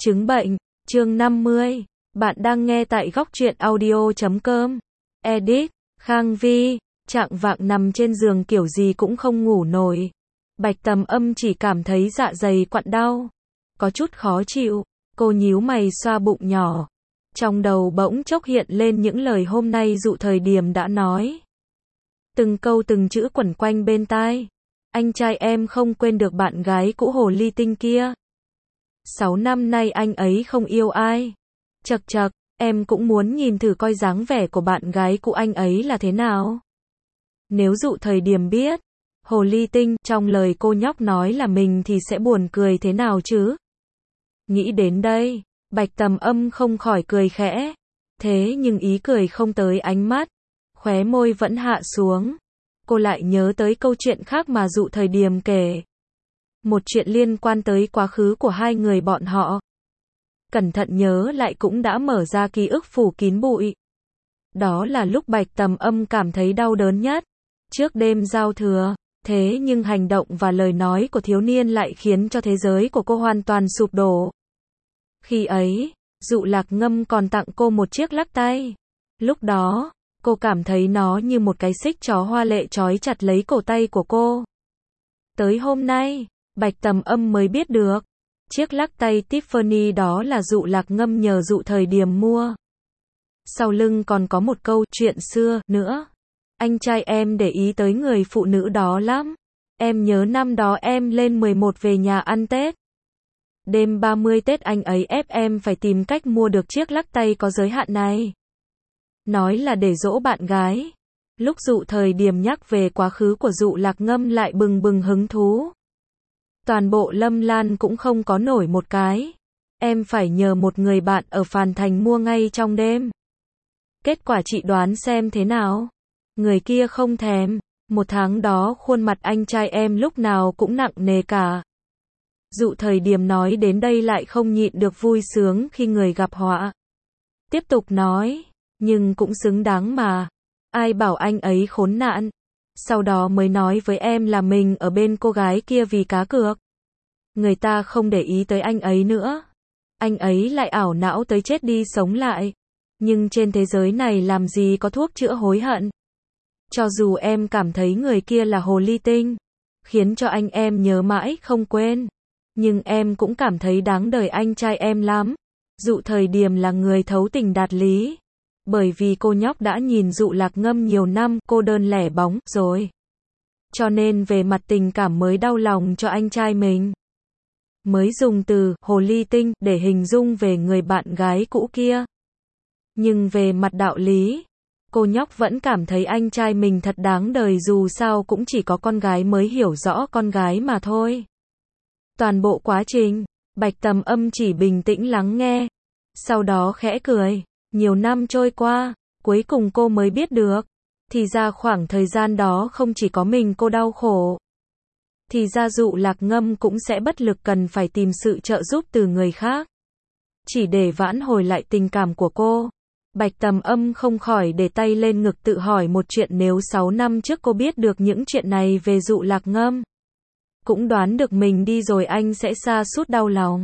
Chứng bệnh, chương 50. Bạn đang nghe tại góc truyện audio.com. Edit, Khang Vi, chạng vạng nằm trên giường kiểu gì cũng không ngủ nổi. Bạch Tầm Âm chỉ cảm thấy dạ dày quặn đau, có chút khó chịu. Cô nhíu mày xoa bụng nhỏ. Trong đầu bỗng chốc hiện lên những lời hôm nay Dụ Thời Điểm đã nói. Từng câu từng chữ quẩn quanh bên tai. Anh trai em không quên được bạn gái cũ hồ ly tinh kia. 6 năm nay anh ấy không yêu ai. Chậc chậc, em cũng muốn nhìn thử coi dáng vẻ của bạn gái cũ anh ấy là thế nào. Nếu Dụ Thời Điểm biết, hồ ly tinh trong lời cô nhóc nói là mình thì sẽ buồn cười thế nào chứ. Nghĩ đến đây, Bạch Tầm Âm không khỏi cười khẽ. Thế nhưng ý cười không tới ánh mắt, khóe môi vẫn hạ xuống. Cô lại nhớ tới câu chuyện khác mà Dụ Thời Điểm kể. Một chuyện liên quan tới quá khứ của hai người bọn họ. Cẩn thận nhớ lại cũng đã mở ra ký ức phủ kín bụi. Đó là lúc Bạch Tầm Âm cảm thấy đau đớn nhất. Trước đêm giao thừa, thế nhưng hành động và lời nói của thiếu niên lại khiến cho thế giới của cô hoàn toàn sụp đổ. Khi ấy, Dụ Lạc Ngâm còn tặng cô một chiếc lắc tay. Lúc đó, cô cảm thấy nó như một cái xích chó hoa lệ trói chặt lấy cổ tay của cô. Tới hôm nay, Bạch Tầm Âm mới biết được, chiếc lắc tay Tiffany đó là Dụ Lạc Ngâm nhờ Dụ Thời Điểm mua. Sau lưng còn có một câu chuyện xưa nữa. Anh trai em để ý tới người phụ nữ đó lắm. Em nhớ năm đó em lên 11 về nhà ăn Tết. Đêm 30 Tết anh ấy ép em phải tìm cách mua được chiếc lắc tay có giới hạn này. Nói là để dỗ bạn gái. Lúc Dụ Thời Điểm nhắc về quá khứ của Dụ Lạc Ngâm lại bừng bừng hứng thú. Toàn bộ Lâm Lan cũng không có nổi một cái. Em phải nhờ một người bạn ở Phàn Thành mua ngay trong đêm. Kết quả chị đoán xem thế nào? Người kia không thèm. Một tháng đó khuôn mặt anh trai em lúc nào cũng nặng nề cả. Dụ Thời Điểm nói đến đây lại không nhịn được vui sướng khi người gặp họa. Tiếp tục nói, nhưng cũng xứng đáng mà. Ai bảo anh ấy khốn nạn. Sau đó mới nói với em là mình ở bên cô gái kia vì cá cược. Người ta không để ý tới anh ấy nữa. Anh ấy lại ảo não tới chết đi sống lại. Nhưng trên thế giới này làm gì có thuốc chữa hối hận. Cho dù em cảm thấy người kia là hồ ly tinh, khiến cho anh em nhớ mãi không quên. Nhưng em cũng cảm thấy đáng đời anh trai em lắm. Dụ Thời Điểm là người thấu tình đạt lý. Bởi vì cô nhóc đã nhìn Dụ Lạc Ngâm nhiều năm, cô đơn lẻ bóng rồi. Cho nên về mặt tình cảm mới đau lòng cho anh trai mình. Mới dùng từ hồ ly tinh để hình dung về người bạn gái cũ kia. Nhưng về mặt đạo lý, cô nhóc vẫn cảm thấy anh trai mình thật đáng đời, dù sao cũng chỉ có con gái mới hiểu rõ con gái mà thôi. Toàn bộ quá trình, Bạch Tầm Âm chỉ bình tĩnh lắng nghe. Sau đó khẽ cười. Nhiều năm trôi qua, cuối cùng cô mới biết được. Thì ra khoảng thời gian đó không chỉ có mình cô đau khổ. Thì ra Dụ Lạc Ngâm cũng sẽ bất lực cần phải tìm sự trợ giúp từ người khác. Chỉ để vãn hồi lại tình cảm của cô. Bạch Tầm Âm không khỏi để tay lên ngực tự hỏi một chuyện, nếu 6 năm trước cô biết được những chuyện này về Dụ Lạc Ngâm. Cũng đoán được mình đi rồi anh sẽ sa sút đau lòng.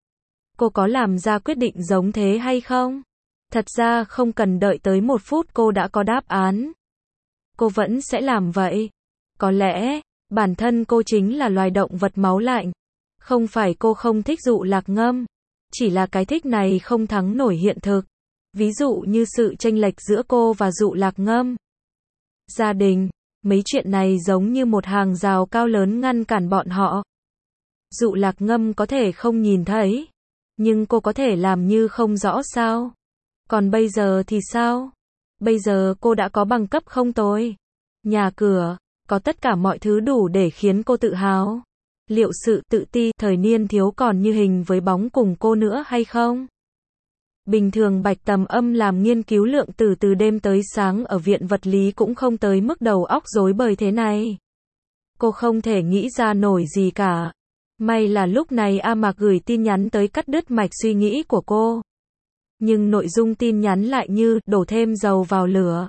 Cô có làm ra quyết định giống thế hay không? Thật ra không cần đợi tới 1 phút cô đã có đáp án. Cô vẫn sẽ làm vậy. Có lẽ, bản thân cô chính là loài động vật máu lạnh. Không phải cô không thích Dụ Lạc Ngâm. Chỉ là cái thích này không thắng nổi hiện thực. Ví dụ như sự chênh lệch giữa cô và Dụ Lạc Ngâm. Gia đình, mấy chuyện này giống như một hàng rào cao lớn ngăn cản bọn họ. Dụ Lạc Ngâm có thể không nhìn thấy. Nhưng cô có thể làm như không rõ sao? Còn bây giờ thì sao? Bây giờ cô đã có bằng cấp không tồi. Nhà cửa, có tất cả mọi thứ đủ để khiến cô tự hào. Liệu sự tự ti thời niên thiếu còn như hình với bóng cùng cô nữa hay không? Bình thường Bạch Tầm Âm làm nghiên cứu lượng tử từ đêm tới sáng ở viện vật lý cũng không tới mức đầu óc rối bời thế này. Cô không thể nghĩ ra nổi gì cả. May là lúc này A Mạc gửi tin nhắn tới cắt đứt mạch suy nghĩ của cô. Nhưng nội dung tin nhắn lại như đổ thêm dầu vào lửa.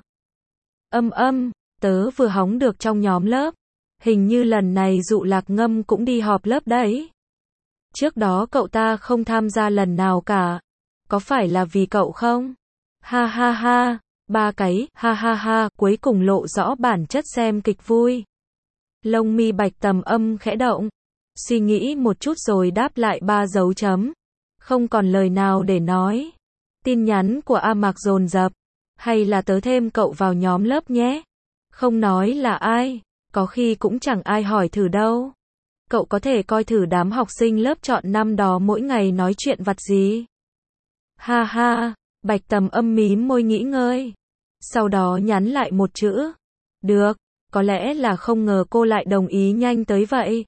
Tớ vừa hóng được trong nhóm lớp. Hình như lần này Dụ Lạc Ngâm cũng đi họp lớp đấy. Trước đó cậu ta không tham gia lần nào cả. Có phải là vì cậu không? Ha ha ha, ba cái, ha ha ha, cuối cùng lộ rõ bản chất xem kịch vui. Lông mi Bạch Tầm Âm khẽ động, suy nghĩ một chút rồi đáp lại 3 dấu chấm. Không còn lời nào để nói. Tin nhắn của A Mạc dồn dập. Hay là tớ thêm cậu vào nhóm lớp nhé. Không nói là ai, có khi cũng chẳng ai hỏi thử đâu. Cậu có thể coi thử đám học sinh lớp chọn năm đó mỗi ngày nói chuyện vặt gì. Ha ha, Bạch Tầm Âm mím môi nghĩ ngơi. Sau đó nhắn lại một chữ. Được, có lẽ là không ngờ cô lại đồng ý nhanh tới vậy.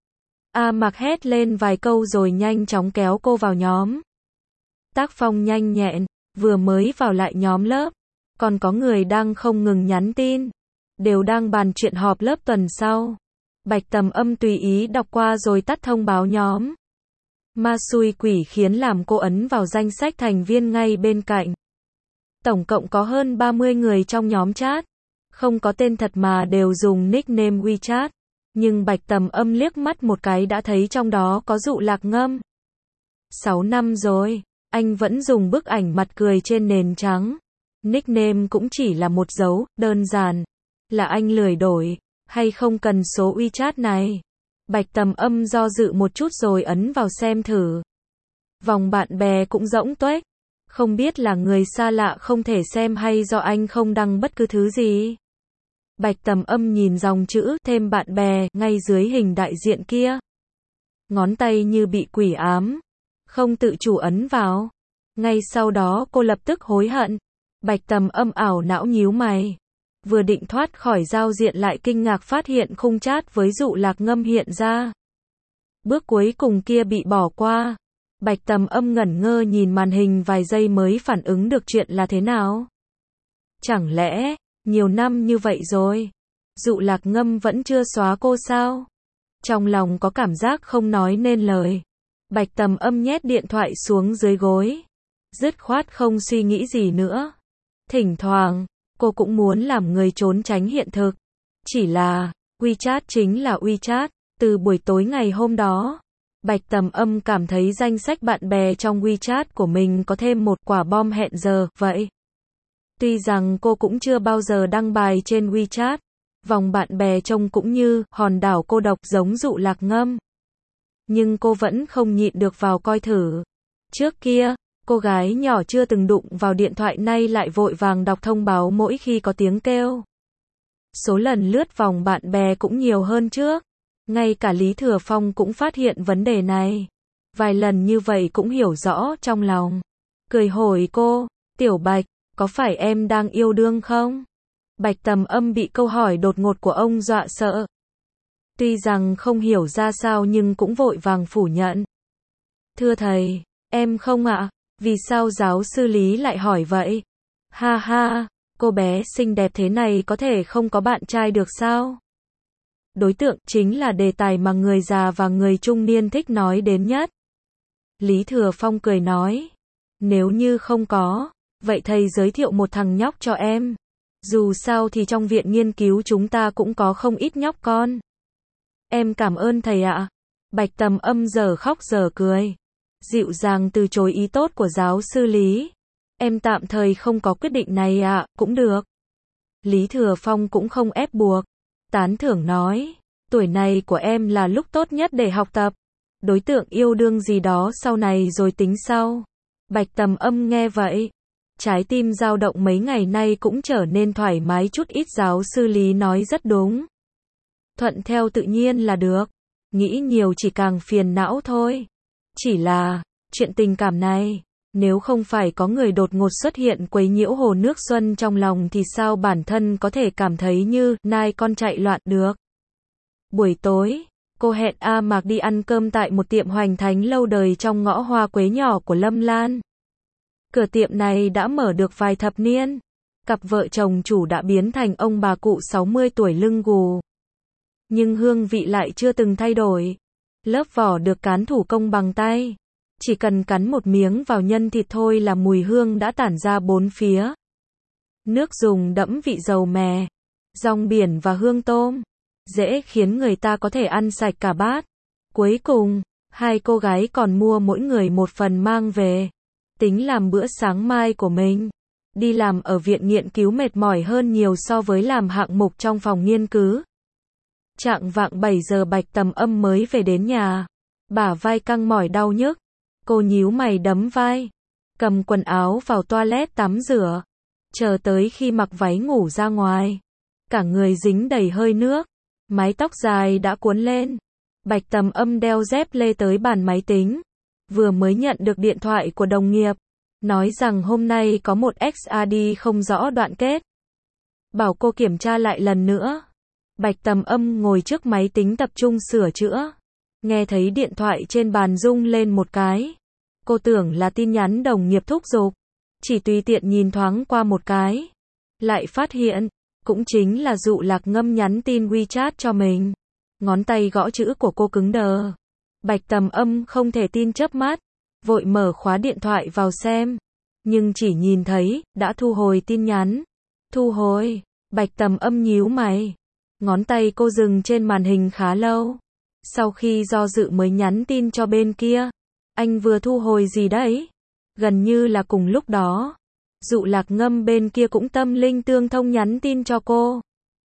A Mạc hét lên vài câu rồi nhanh chóng kéo cô vào nhóm. Tác phong nhanh nhẹn, vừa mới vào lại nhóm lớp. Còn có người đang không ngừng nhắn tin. Đều đang bàn chuyện họp lớp tuần sau. Bạch Tầm Âm tùy ý đọc qua rồi tắt thông báo nhóm. Ma xui quỷ khiến làm cô ấn vào danh sách thành viên ngay bên cạnh. Tổng cộng có hơn 30 người trong nhóm chat. Không có tên thật mà đều dùng nickname WeChat. Nhưng Bạch Tầm Âm liếc mắt một cái đã thấy trong đó có Dụ Lạc Ngâm. 6 năm rồi, anh vẫn dùng bức ảnh mặt cười trên nền trắng. Nickname cũng chỉ là một dấu, đơn giản. Là anh lười đổi, hay không cần số WeChat này. Bạch Tầm Âm do dự một chút rồi ấn vào xem thử. Vòng bạn bè cũng rỗng tuếch. Không biết là người xa lạ không thể xem hay do anh không đăng bất cứ thứ gì. Bạch Tầm Âm nhìn dòng chữ thêm bạn bè ngay dưới hình đại diện kia. Ngón tay như bị quỷ ám. Không tự chủ ấn vào. Ngay sau đó cô lập tức hối hận. Bạch Tầm Âm ảo não nhíu mày. Vừa định thoát khỏi giao diện lại kinh ngạc phát hiện khung chat với Dụ Lạc Ngâm hiện ra. Bước cuối cùng kia bị bỏ qua. Bạch Tầm Âm ngẩn ngơ nhìn màn hình vài giây mới phản ứng được chuyện là thế nào. Chẳng lẽ, nhiều năm như vậy rồi, Dụ Lạc Ngâm vẫn chưa xóa cô sao? Trong lòng có cảm giác không nói nên lời. Bạch Tầm Âm nhét điện thoại xuống dưới gối. Dứt khoát không suy nghĩ gì nữa. Thỉnh thoảng, cô cũng muốn làm người trốn tránh hiện thực. Chỉ là, WeChat chính là WeChat. Từ buổi tối ngày hôm đó, Bạch Tầm Âm cảm thấy danh sách bạn bè trong WeChat của mình có thêm một quả bom hẹn giờ, vậy. Tuy rằng cô cũng chưa bao giờ đăng bài trên WeChat, vòng bạn bè trông cũng như hòn đảo cô độc giống Dụ Lạc Ngâm. Nhưng cô vẫn không nhịn được vào coi thử. Trước kia, cô gái nhỏ chưa từng đụng vào điện thoại nay lại vội vàng đọc thông báo mỗi khi có tiếng kêu. Số lần lướt vòng bạn bè cũng nhiều hơn trước. Ngay cả Lý Thừa Phong cũng phát hiện vấn đề này. Vài lần như vậy cũng hiểu rõ trong lòng. Cười hỏi cô, Tiểu Bạch, có phải em đang yêu đương không? Bạch Tầm Âm bị câu hỏi đột ngột của ông dọa sợ. Tuy rằng không hiểu ra sao nhưng cũng vội vàng phủ nhận. Thưa thầy, em không ạ. Vì sao giáo sư Lý lại hỏi vậy? Ha ha, cô bé xinh đẹp thế này có thể không có bạn trai được sao? Đối tượng chính là đề tài mà người già và người trung niên thích nói đến nhất. Lý Thừa Phong cười nói. Nếu như không có, vậy thầy giới thiệu một thằng nhóc cho em. Dù sao thì trong viện nghiên cứu chúng ta cũng có không ít nhóc con. Em cảm ơn thầy ạ. Bạch Tầm Âm giờ khóc giờ cười. Dịu dàng từ chối ý tốt của giáo sư Lý. Em tạm thời không có quyết định này ạ, cũng được. Lý Thừa Phong cũng không ép buộc. Tán thưởng nói, tuổi này của em là lúc tốt nhất để học tập. Đối tượng yêu đương gì đó sau này rồi tính sau. Bạch Tầm Âm nghe vậy. Trái tim dao động mấy ngày nay cũng trở nên thoải mái chút ít, giáo sư Lý nói rất đúng. Thuận theo tự nhiên là được. Nghĩ nhiều chỉ càng phiền não thôi. Chỉ là, chuyện tình cảm này, nếu không phải có người đột ngột xuất hiện quấy nhiễu hồ nước xuân trong lòng thì sao bản thân có thể cảm thấy như nai con chạy loạn được. Buổi tối, cô hẹn A Mạc đi ăn cơm tại một tiệm hoành thánh lâu đời trong ngõ Hoa Quế nhỏ của Lâm Lan. Cửa tiệm này đã mở được vài thập niên. Cặp vợ chồng chủ đã biến thành ông bà cụ 60 tuổi lưng gù. Nhưng hương vị lại chưa từng thay đổi. Lớp vỏ được cán thủ công bằng tay. Chỉ cần cắn một miếng vào nhân thịt thôi là mùi hương đã tản ra bốn phía. Nước dùng đẫm vị dầu mè, rong biển và hương tôm. Dễ khiến người ta có thể ăn sạch cả bát. Cuối cùng, Hai cô gái còn mua mỗi người một phần mang về, tính làm bữa sáng mai của mình. Đi làm ở viện nghiên cứu mệt mỏi hơn nhiều so với làm hạng mục trong phòng nghiên cứu. Chạng vạng 7 giờ Bạch Tầm Âm mới về đến nhà. Bả vai căng mỏi đau nhức. Cô nhíu mày đấm vai. Cầm quần áo vào toilet tắm rửa. Chờ tới khi mặc váy ngủ ra ngoài. Cả người dính đầy hơi nước. Mái tóc dài đã cuốn lên. Bạch Tầm Âm đeo dép lê tới bàn máy tính. Vừa mới nhận được điện thoại của đồng nghiệp. Nói rằng hôm nay có một XRD không rõ đoạn kết. Bảo cô kiểm tra lại lần nữa. Bạch Tầm Âm ngồi trước máy tính tập trung sửa chữa. Nghe thấy điện thoại trên bàn rung lên một cái. Cô tưởng là tin nhắn đồng nghiệp thúc giục. Chỉ tùy tiện nhìn thoáng qua một cái. Lại phát hiện, cũng chính là Dụ Lạc Ngâm nhắn tin WeChat cho mình. Ngón tay gõ chữ của cô cứng đờ. Bạch Tầm Âm không thể tin chớp mắt. Vội mở khóa điện thoại vào xem. Nhưng chỉ nhìn thấy, đã thu hồi tin nhắn. Thu hồi. Bạch Tầm Âm nhíu mày. Ngón tay cô dừng trên màn hình khá lâu. Sau khi do dự mới nhắn tin cho bên kia. Anh vừa thu hồi gì đấy? Gần như là cùng lúc đó. Dụ Lạc Ngâm bên kia cũng tâm linh tương thông nhắn tin cho cô.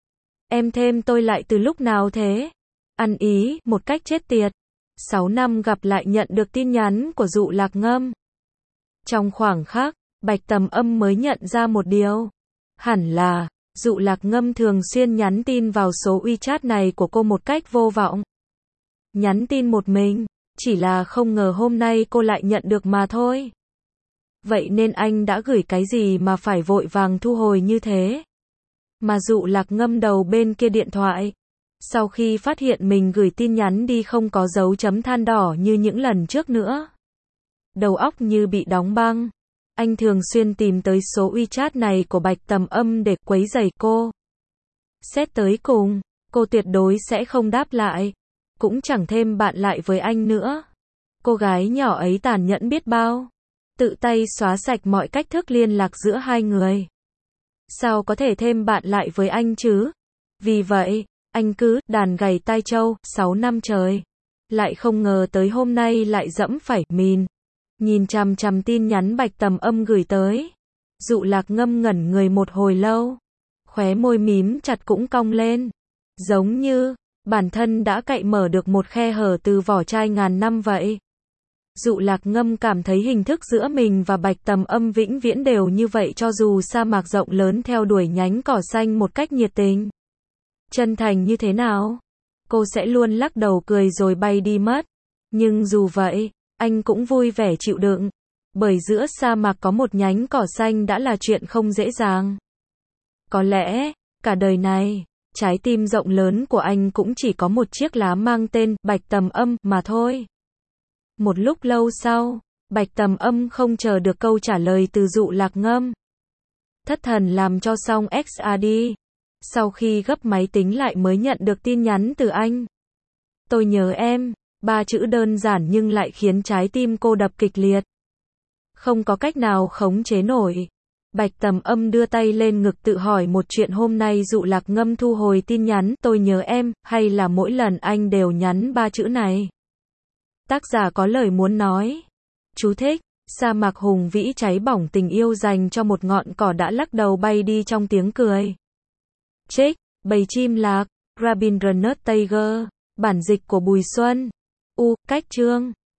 Em thêm tôi lại từ lúc nào thế? Ăn ý, một cách chết tiệt. 6 năm gặp lại nhận được tin nhắn của Dụ Lạc Ngâm. Trong khoảng khắc, Bạch Tầm Âm mới nhận ra một điều. Hẳn là, Dụ Lạc Ngâm thường xuyên nhắn tin vào số WeChat này của cô một cách vô vọng. Nhắn tin một mình, chỉ là không ngờ hôm nay cô lại nhận được mà thôi. Vậy nên anh đã gửi cái gì mà phải vội vàng thu hồi như thế? Mà Dụ Lạc Ngâm đầu bên kia điện thoại. Sau khi phát hiện mình gửi tin nhắn đi không có dấu chấm than đỏ như những lần trước nữa. Đầu óc như bị đóng băng. Anh thường xuyên tìm tới số WeChat này của Bạch Tầm Âm để quấy rầy cô. Xét tới cùng, cô tuyệt đối sẽ không đáp lại. Cũng chẳng thêm bạn lại với anh nữa. Cô gái nhỏ ấy tàn nhẫn biết bao. Tự tay xóa sạch mọi cách thức liên lạc giữa hai người. Sao có thể thêm bạn lại với anh chứ? Vì vậy, anh cứ đàn gầy tai trâu 6 năm trời. Lại không ngờ tới hôm nay lại dẫm phải mìn. Nhìn chằm chằm tin nhắn Bạch Tầm Âm gửi tới. Dụ Lạc Ngâm ngẩn người một hồi lâu. Khóe môi mím chặt cũng cong lên. Giống như, bản thân đã cậy mở được một khe hở từ vỏ chai ngàn năm vậy. Dụ Lạc Ngâm cảm thấy hình thức giữa mình và Bạch Tầm Âm vĩnh viễn đều như vậy cho dù sa mạc rộng lớn theo đuổi nhánh cỏ xanh một cách nhiệt tình. Chân thành như thế nào? Cô sẽ luôn lắc đầu cười rồi bay đi mất. Nhưng dù vậy, anh cũng vui vẻ chịu đựng. Bởi giữa sa mạc có một nhánh cỏ xanh đã là chuyện không dễ dàng. Có lẽ, cả đời này, trái tim rộng lớn của anh cũng chỉ có một chiếc lá mang tên Bạch Tầm Âm mà thôi. Một lúc lâu sau, Bạch Tầm Âm không chờ được câu trả lời từ Dụ Lạc Ngâm. Thất thần làm cho xong XRD. Sau khi gấp máy tính lại mới nhận được tin nhắn từ anh. Tôi nhớ em. 3 chữ đơn giản nhưng lại khiến trái tim cô đập kịch liệt. Không có cách nào khống chế nổi. Bạch Tầm Âm đưa tay lên ngực tự hỏi một chuyện hôm nay Dụ Lạc Ngâm thu hồi tin nhắn tôi nhớ em, hay là mỗi lần anh đều nhắn 3 chữ này. Tác giả có lời muốn nói. Chú thích, sa mạc hùng vĩ cháy bỏng tình yêu dành cho một ngọn cỏ đã lắc đầu bay đi trong tiếng cười. Trích, Bầy chim lạc, Rabindranath Tagore, bản dịch của Bùi Xuân. Cách chương